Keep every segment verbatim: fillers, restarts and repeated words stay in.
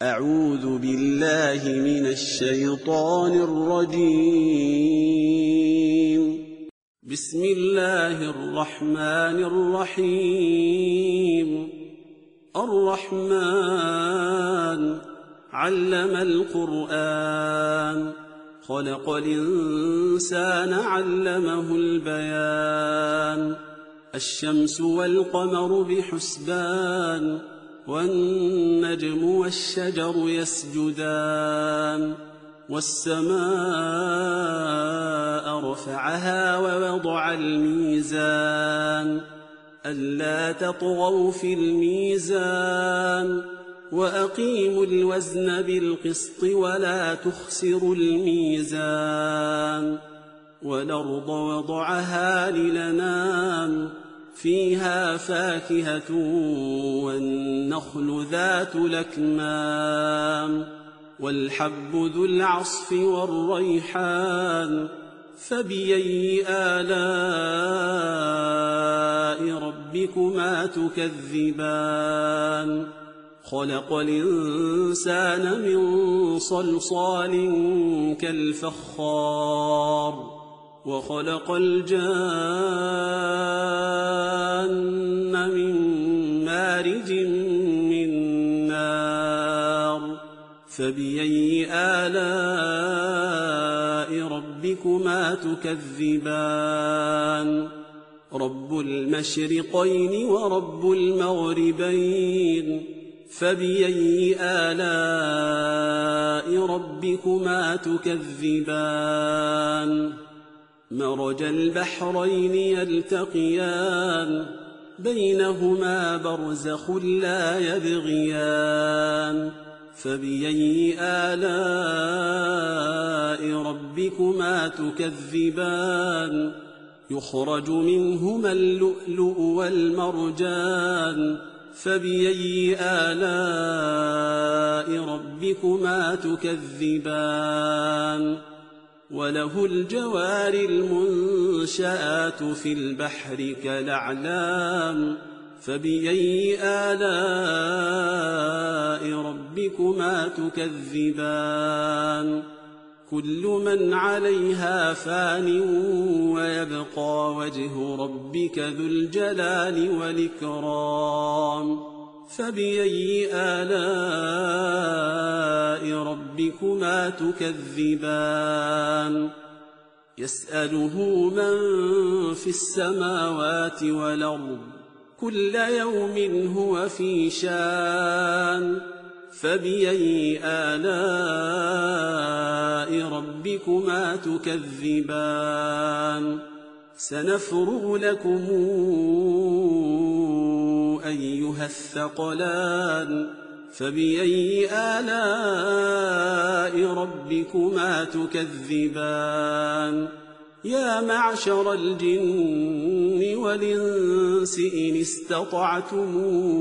أعوذ بالله من الشيطان الرجيم. بسم الله الرحمن الرحيم. الرحمن علم القرآن، خلق الإنسان علمه البيان. الشمس والقمر بحسبان، والنجم والشجر يسجدان. والسماء رفعها ووضع الميزان، ألا تطغوا في الميزان، وأقيموا الوزن بالقسط ولا تخسروا الميزان. والأرض وضعها للأنام، فيها فاكهة والنخل ذات الأكمام، والحب ذو العصف والريحان. فبأي آلاء ربكما تكذبان؟ خلق الإنسان من صلصال كالفخار، وخلق الجان من مارج من نار. فبأي آلاء ربكما تكذبان؟ رب المشرقين ورب المغربين. فبأي آلاء ربكما تكذبان؟ مرج البحرين يلتقيان، بينهما برزخ لا يبغيان. فبأي آلاء ربكما تكذبان؟ يخرج منهما اللؤلؤ والمرجان. فبأي آلاء ربكما تكذبان؟ وله الجوار المنشآت في البحر كالأعلام. فبأي آلاء ربكما تكذبان؟ كل من عليها فان، ويبقى وجه ربك ذو الجلال والإكرام. فبأي آلاء ربكما تكذبان؟ يسأله من في السماوات والأرض، كل يوم هو في شان. فبأي آلاء ربكما تكذبان؟ سنفرغ لكم أيها الثقلان. فبأي آلاء ربكما تكذبان؟ يا معشر الجن والإنس إن استطعتم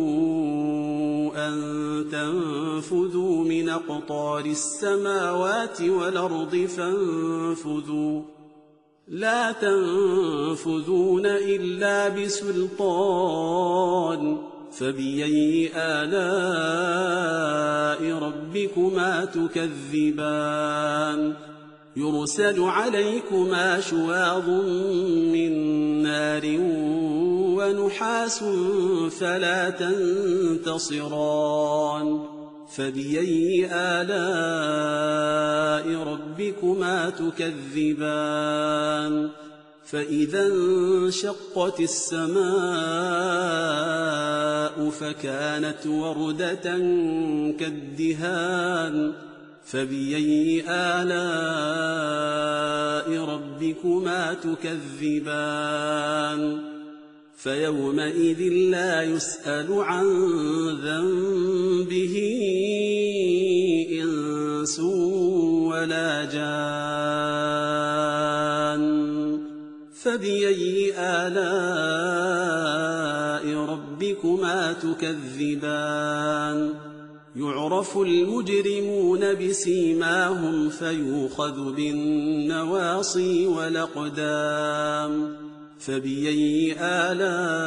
أن تنفذوا من أقطار السماوات والأرض فانفذوا، لا تنفذون إلا بسلطان. فبأي آلاء ربكما تكذبان؟ يرسل عليكما شواظ من نار ونحاس فلا تنتصران. فبأي آلاء ربكما تكذبان؟ فإذا انشقت السماء فكانت وردة كالدهان. فبأي آلاء ربكما تكذبان؟ فيومئذ لا يسأل عن ذنبه إنس ولا جان. فبأي آلاء ربكما تكذبان؟ يعرف المجرمون بسيماهم فيؤخذ بالنواصي والأقدام. فبأي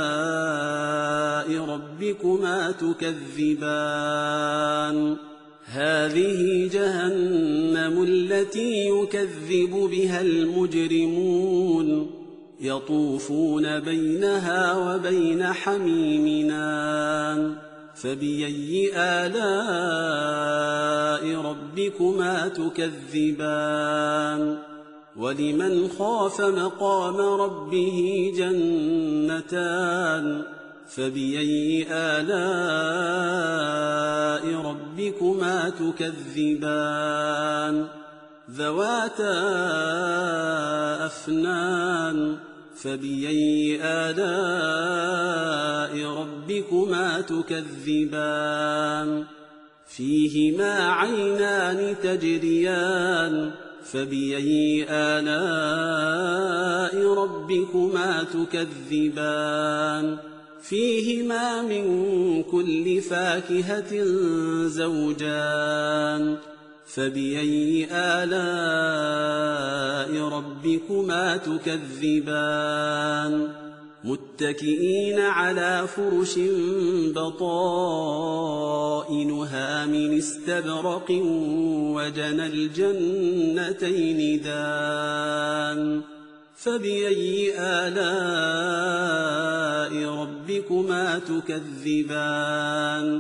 آلاء ربكما تكذبان هذه جهنم التي يكذب بها المجرمون يطوفون بينها وبين حميم آن فبأي آلاء ربكما تكذبان ولمن خاف مقام ربه جنتان فبأي آلاء ربكما تكذبان ذواتا أفنان فبأي آلاء ربكما تكذبان فيهما عينان تجريان فبأي آلاء ربكما تكذبان فيهما من كل فاكهة زوجان فبأي آلاء ربكما تكذبان متكئين على فرش بطائنها من استبرق وجنى الجنتين دان فبأي آلاء ربكما تكذبان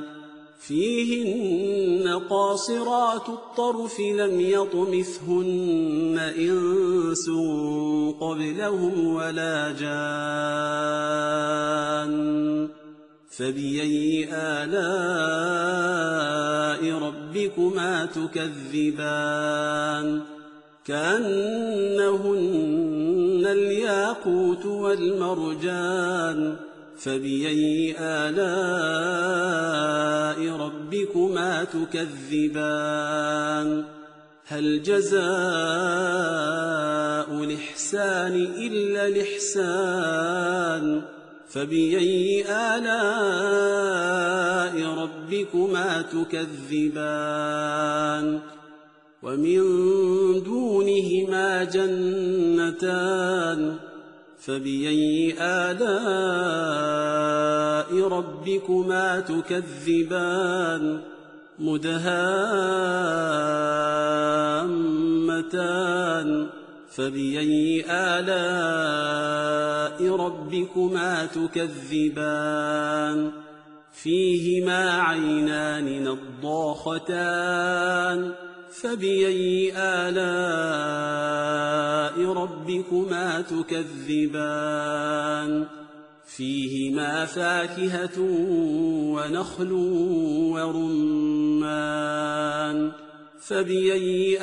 فيهن قاصرات الطرف لم يطمثهن إنس قبلهم ولا جان فبأي آلاء ربكما تكذبان كأنهن الياقوت والمرجان فبأي آلاء ربكما تكذبان هل جزاء الإحسان إلا الإحسان فبأي آلاء ربكما تكذبان ومن دونهما جنتان فبأي آلاء ربكما تكذبان مدهامتان فبأي آلاء ربكما تكذبان فيهما عينان نضاختان فبأي آلاء ربكما تكذبان فيهما فاكهة ونخل ورمان فبأي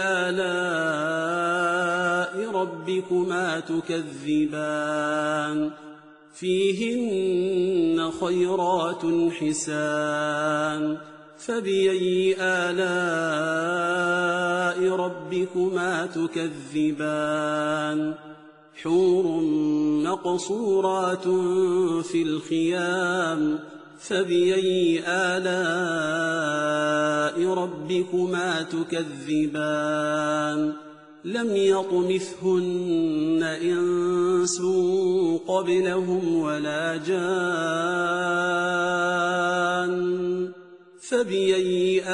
آلاء ربكما تكذبان فيهن خيرات حسان فبأي آلاء ربكما تكذبان حور مقصورات في الخيام فبأي آلاء ربكما تكذبان لم يطمثهن إنس قبلهم ولا جان فبأي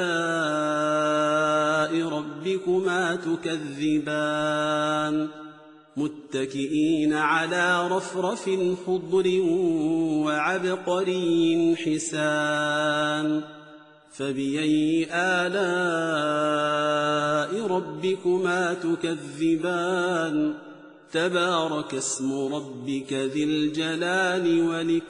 آلاء ربكما تكذبان متكئين على رفرف خضر وعبقري حسان فبأي آلاء ربكما تكذبان تبارك اسم ربك ذي الجلال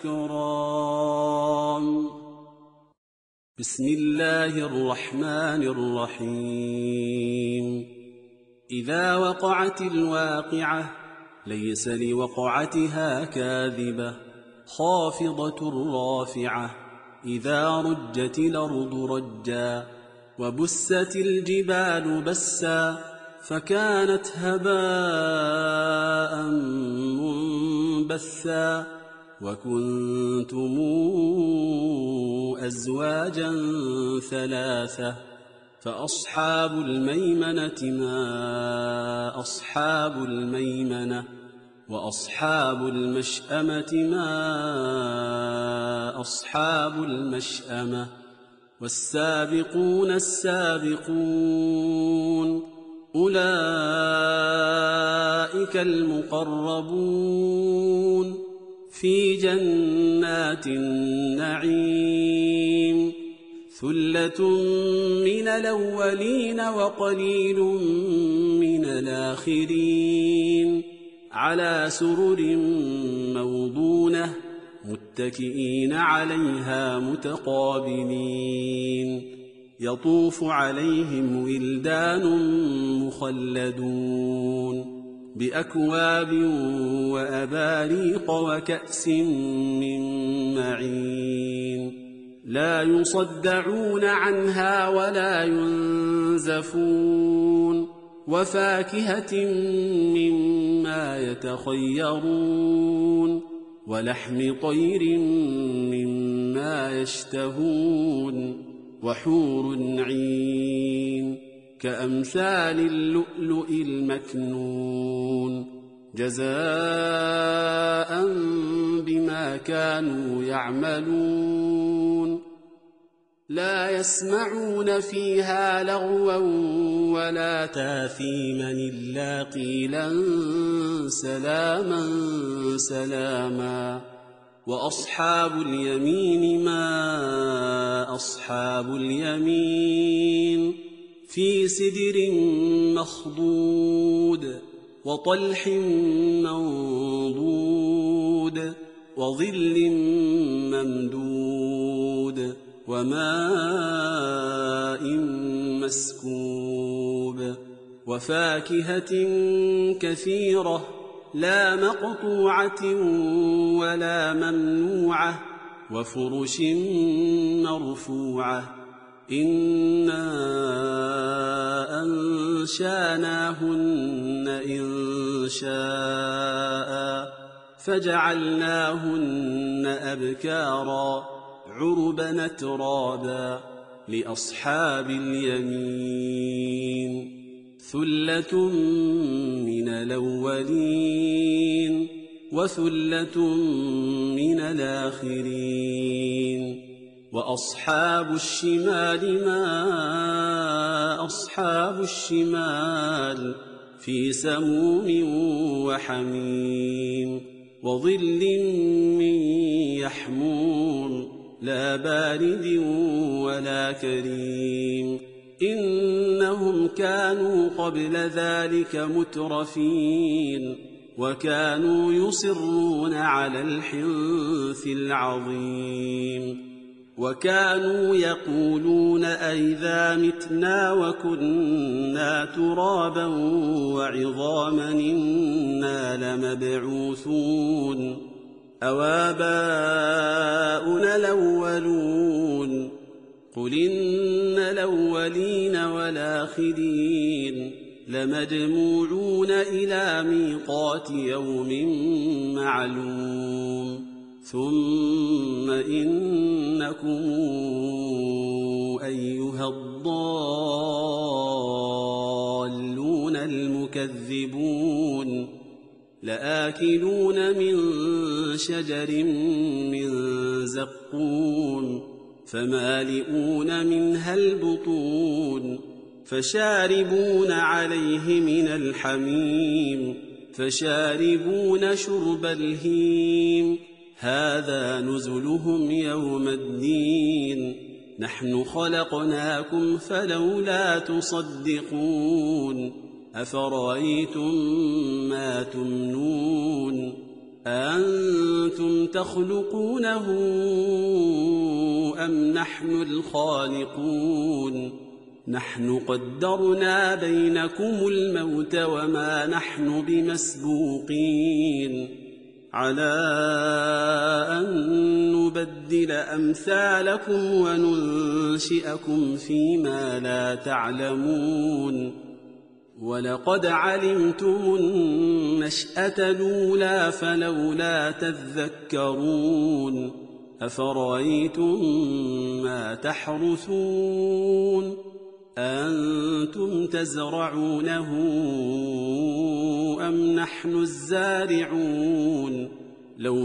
والإكرام بسم الله الرحمن الرحيم إذا وقعت الواقعة ليس لوقعتها كاذبة خافضة رافعة إذا رجت الأرض رجا وبست الجبال بسا فكانت هباء منبثا وكنتم أزواجا ثلاثة فأصحاب الميمنة ما أصحاب الميمنة وأصحاب المشأمة ما أصحاب المشأمة والسابقون السابقون أولئك المقربون في جنات النعيم ثلة من الأولين وقليل من الآخرين على سرر موضونة متكئين عليها متقابلين يطوف عليهم ولدان مخلدون بأكواب وأباريق وكأس من معين لا يصدعون عنها ولا ينزفون وفاكهة مما يتخيرون ولحم طير مما يشتهون وحور عين كأمثال اللؤلؤ المكنون جزاء بما كانوا يعملون لا يسمعون فيها لغوا ولا تاثيما إلا قيلا سلاما سلاما وأصحاب اليمين ما أصحاب اليمين في سدر مخضود وطلح منضود وظل ممدود وماء مسكوب وفاكهة كثيرة لا مقطوعة ولا ممنوعة وفرش مرفوعة إنا أنشاناهن إنشاء فجعلناهن أبكارا عربا ترابا لأصحاب اليمين ثلة من الأولين وثلة من الآخرين وأصحاب الشمال ما أصحاب الشمال في سموم وحميم وظل من يحموم لا بارد ولا كريم إنهم كانوا قبل ذلك مترفين وكانوا يصرون على الحنث العظيم وكانوا يقولون أئذا متنا وكنا ترابا وعظاما إنا لمبعوثون أوآباؤنا الأولون قل إن الأولين والآخرين لمجموعون إلى ميقات يوم معلوم ثم إنكم أيها الضالون المكذبون لآكلون من شجر من زقوم فمالئون منها البطون فشاربون عليه من الحميم فشاربون شرب الهيم هذا نزلهم يوم الدين نحن خلقناكم فلولا تصدقون أفرأيتم ما تمنون أأنتم تخلقونه أم نحن الخالقون نحن قدرنا بينكم الموت وما نحن بمسبوقين على أن نبدل أمثالكم وننشئكم فيما لا تعلمون ولقد علمتم النشأة الأولى فلولا تذكرون أفرأيتم ما تحرثون أنتم تزرعونه أم نحن الزارعون لو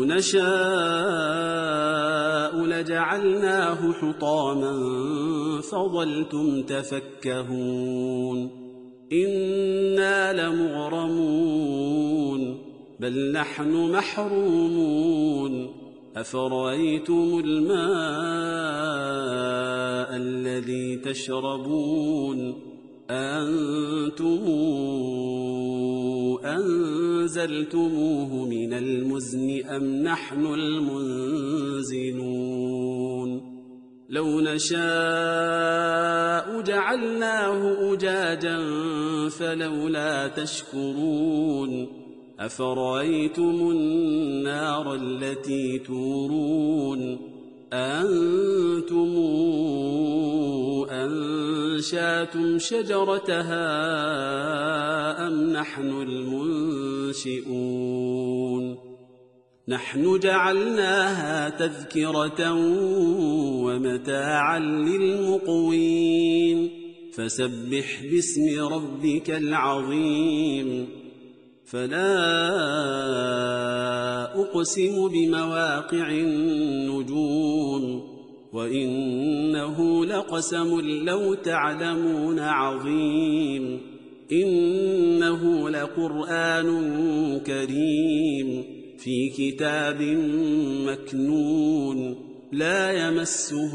نشاء لجعلناه حطاما فظلتم تفكهون إنا لمغرمون بل نحن محرومون أفرأيتم الماء الذي تشربون أنتم أنزلتموه من المزن أم نحن المنزلون لو نشاء جعلناه أجاجا فلولا تشكرون أفرأيتم النار التي تورون أنتم أنشأتم شجرتها أم نحن المنشئون نحن جعلناها تذكرة ومتاعا للمقوين فسبح باسم ربك العظيم فلا أقسم بمواقع النجوم وإنه لقسم لو تعلمون عظيم إنه لقرآن كريم في كتاب مكنون لا يمسه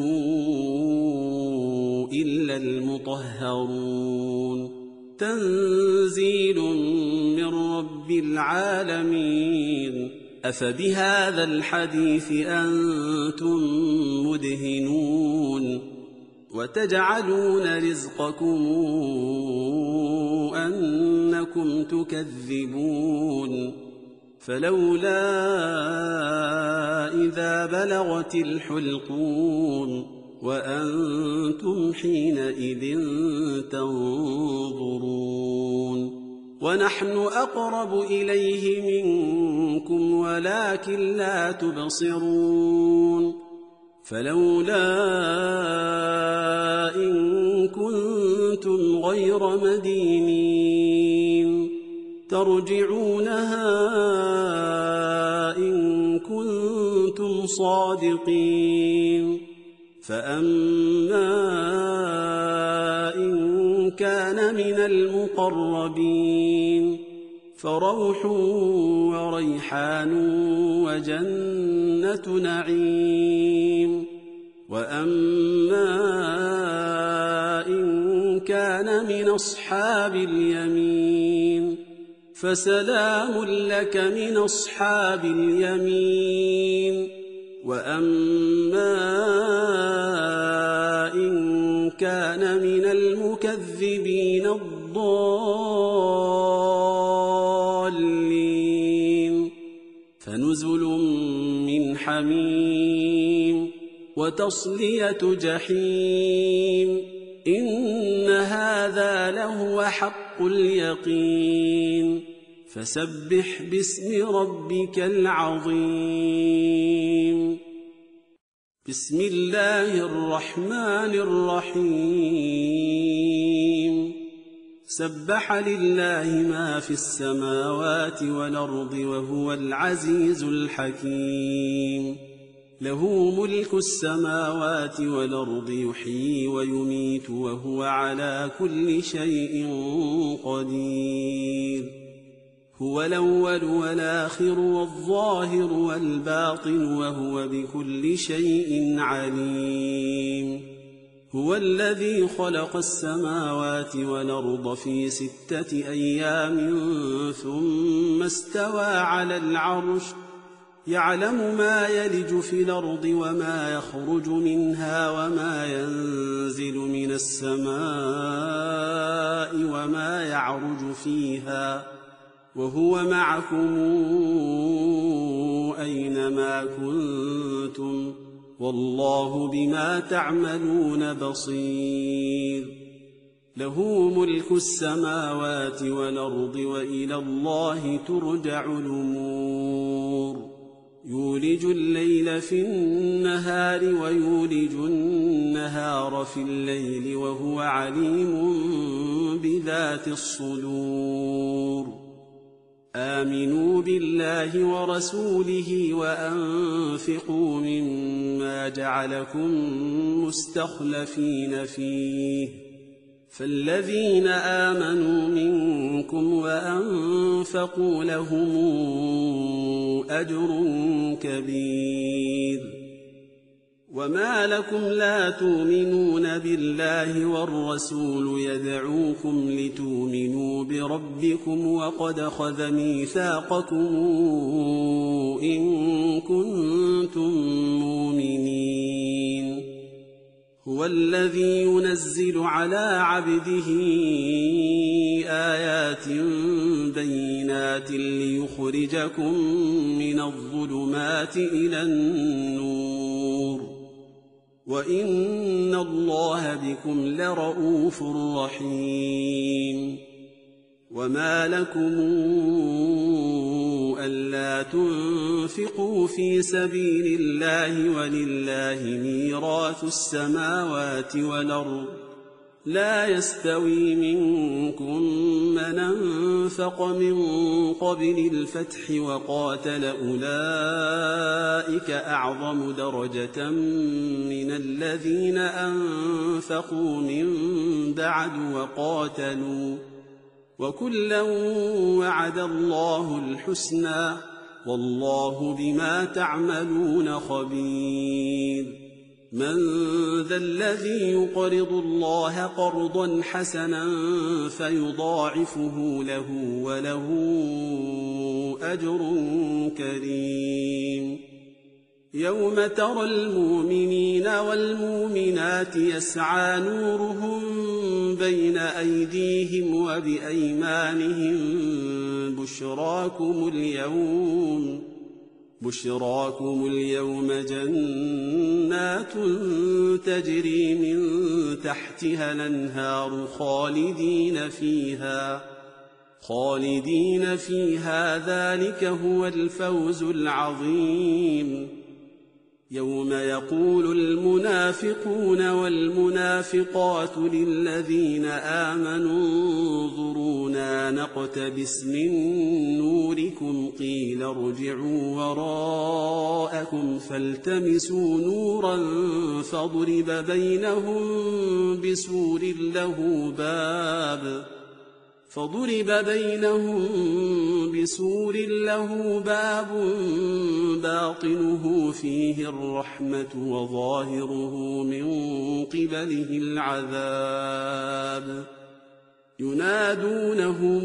إلا المطهرون تنزيل من رب العالمين أفبهذا الحديث أنتم مدهنون وتجعلون رزقكم أنكم تكذبون فلولا إذا بلغت الحلقون وأنتم حينئذ تنظرون ونحن أقرب إليه منكم ولكن لا تبصرون فلولا إن كنتم غير مدينين ترجعونها إن كنتم صادقين فأما إن كان من المقربين فروح وريحان وجنة نعيم وأما إن كان من أصحاب اليمين فسلام لك من أصحاب اليمين وأما إن كان من المكذبين الضالين فنزل من حميم وتصلية جحيم إن هذا لهو حق اليقين فسبح باسم ربك العظيم بسم الله الرحمن الرحيم سبح لله ما في السماوات والأرض وهو العزيز الحكيم له ملك السماوات والأرض يحيي ويميت وهو على كل شيء قدير هو الأول والآخر والظاهر والباطن وهو بكل شيء عليم هو الذي خلق السماوات والأرض في ستة أيام ثم استوى على العرش يعلم ما يلج في الأرض وما يخرج منها وما ينزل من السماء وما يعرج فيها وهو معكم أينما كنتم والله بما تعملون بصير له ملك السماوات والأرض وإلى الله ترجع الأمور يولج الليل في النهار ويولج النهار في الليل وهو عليم بذات الصدور آمنوا بالله ورسوله وأنفقوا مما جعلكم مستخلفين فيه، فالذين آمنوا منكم وأنفقوا لهم أجر كبير. وما لكم لا تؤمنون بالله والرسول يدعوكم لتؤمنوا بربكم وقد أخذ ميثاقكم إن كنتم مؤمنين. هو الذي ينزل على عبده آيات بينات ليخرجكم من الظلمات إلى النور، وإن الله بكم لرءوف رحيم. وما لكم ألا تنفقوا في سبيل الله ولله ميراث السماوات والأرض، لا يستوي منكم من أنفق من قبل الفتح وقاتل، أولئك أعظم درجة من الذين أنفقوا من بعد وقاتلوا، وكلا وعد الله الحسنى، والله بما تعملون خبير. من ذا الذي يقرض الله قرضا حسنا فيضاعفه له وله أجر كريم. يوم ترى المؤمنين والمؤمنات يسعى نورهم بين أيديهم وبأيمانهم بشراكم اليوم بشراكم اليوم جنات تجري من تحتها الأنهار خالدين فيها خالدين فيها ذلك هو الفوز العظيم. يوم يقول المنافقون والمنافقات للذين آمنوا انظرونا نقتبس من نوركم قيل ارجعوا وراءكم فالتمسوا نورا فضرب بينهم بسور له باب فضرب بينهم بسور له باب باطنه فيه الرحمة وظاهره من قبله العذاب. ينادونهم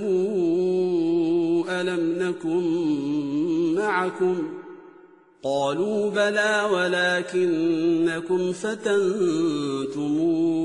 ألم نكن معكم؟ قالوا بلى ولكنكم فتنتم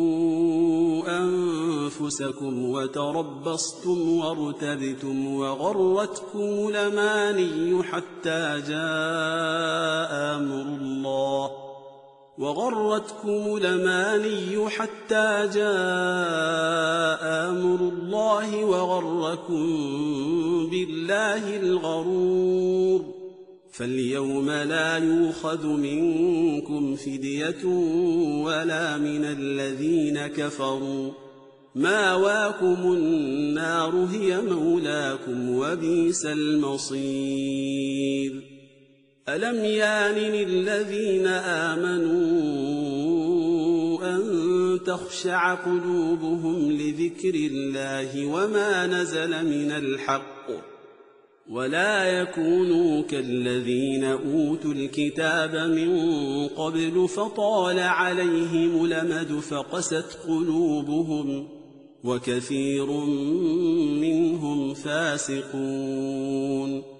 أنفسكم وتربصتم وارتبتم وغرتكم الأماني حتى جاء أمر الله وغرتكم الأماني حتى جاء أمر الله وغركم بالله الغرور. فاليوم لا يؤخذ منكم فدية ولا من الذين كفروا، ماواكم النار هي مولاكم وبئس المصير. ألم يان للذين آمنوا أن تخشع قلوبهم لذكر الله وما نزل من الحق، ولا يكونوا كالذين أوتوا الكتاب من قبل فطال عليهم الأمد فقست قلوبهم وكثير منهم فاسقون.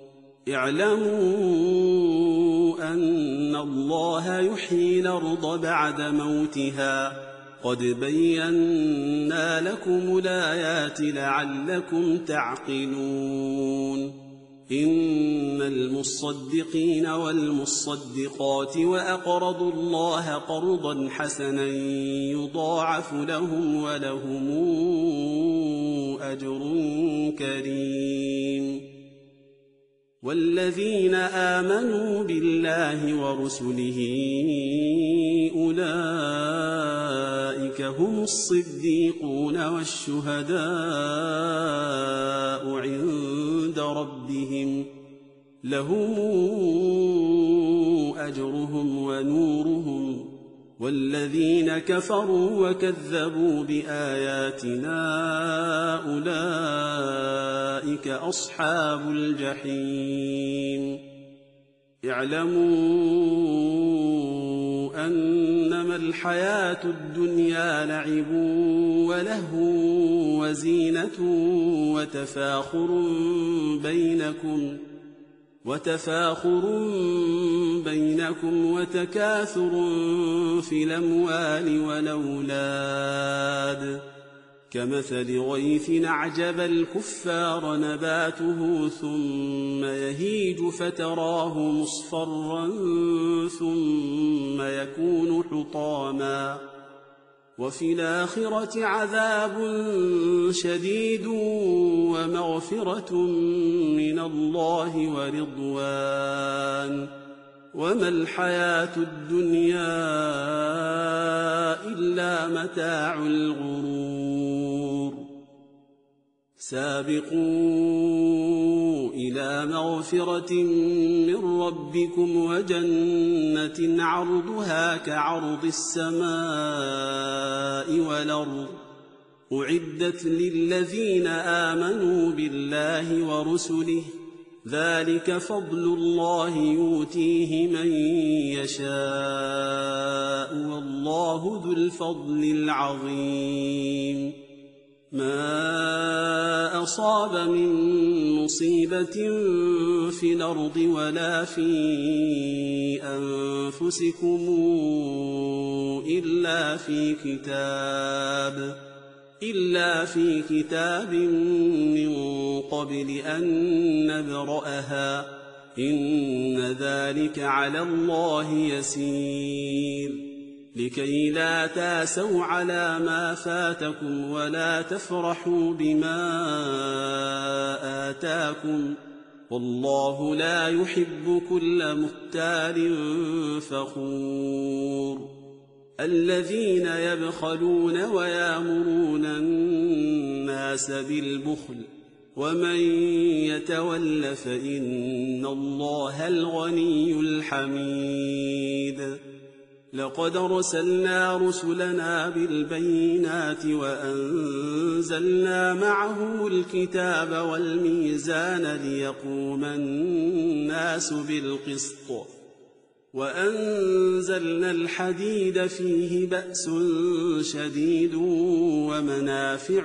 اعلموا أن الله يحيي الأرض بعد موتها، قد بينا لكم الآيات لعلكم تعقلون. إن المصدقين والمصدقات وأقرضوا الله قرضا حسنا يضاعف لهم ولهم أجر كريم. والذين آمنوا بالله ورسله أولئك هم الصديقون والشهداء عند ربهم لهم أجرهم ونورهم والذين كفروا وكذبوا بآياتنا أولئك أصحاب الجحيم اعلموا أنما الحياة الدنيا لعب ولهو وزينة وتفاخر بينكم وتفاخر بينكم وتكاثر في الأموال والأولاد كمثل غيث أعجب الكفار نباته ثم يهيج فتراه مصفرا ثم يكون حطاما وفي الآخرة عذاب شديد ومغفرة من الله ورضوان وما الحياة الدنيا إلا متاع الغرور سابقوا إلى مغفرة من ربكم وجنة عرضها كعرض السماء والأرض أعدت للذين آمنوا بالله ورسله ذلك فضل الله يؤتيه من يشاء والله ذو الفضل العظيم ما أصاب من مصيبة في الأرض ولا في أنفسكم إلا في كتاب إلا في كتاب من قبل أن نبرأها إن ذلك على الله يسير لكي لا تاسوا على ما فاتكم ولا تفرحوا بما آتاكم والله لا يحب كل مختال فخور الذين يبخلون ويأمرون الناس بالبخل ومن يتول فإن الله الغني الحميد لقد أرسلنا رسلنا بالبينات وأنزلنا معهم الكتاب والميزان ليقوم الناس بالقسط وأنزلنا الحديد فيه بأس شديد ومنافع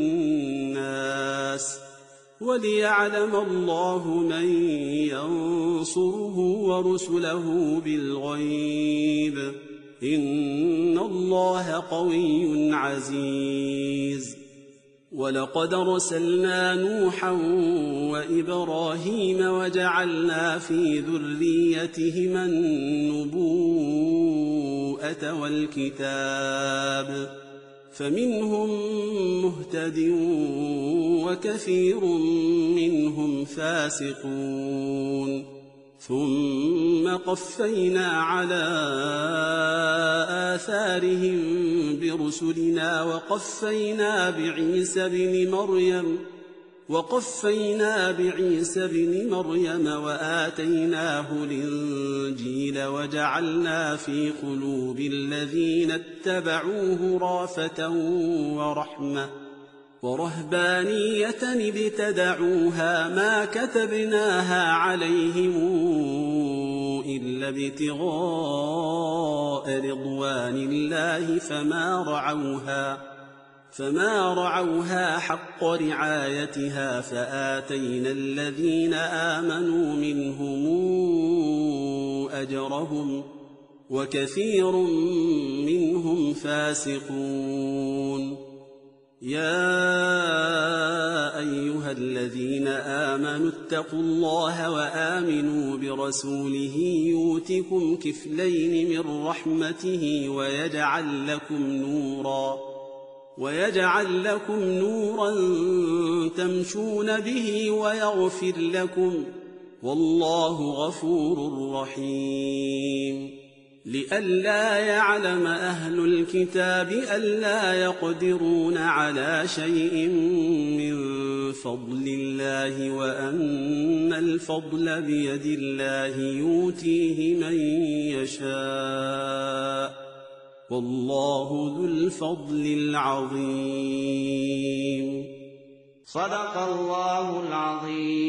للناس وليعلم الله من ينصره ورسله بالغيب إن الله قوي عزيز ولقد أرسلنا نوحا وإبراهيم وجعلنا في ذريتهما النبوءة والكتاب فمنهم مهتد وكثير منهم فاسقون ثم قفينا على آثارهم برسلنا وقفينا بعيسى بن مريم وقفينا بعيسى بن مريم وآتيناه الإنجيل وجعلنا في قلوب الذين اتبعوه رأفة ورحمة ورهبانية ابتدعوها ما كتبناها عليهم إلا ابتغاء رضوان الله فما رعوها فما رعوها حق رعايتها فآتينا الذين آمنوا منهم أجرهم وكثير منهم فاسقون يا أيها الذين آمنوا اتقوا الله وآمنوا برسوله يؤتكم كفلين من رحمته ويجعل لكم نورا ويجعل لكم نورا تمشون به ويغفر لكم والله غفور رحيم. لئلا يعلم أهل الكتاب ألا يقدرون على شيء من فضل الله وأن الفضل بيد الله يؤتيه من يشاء والله ذو الفضل العظيم. صدق الله العظيم.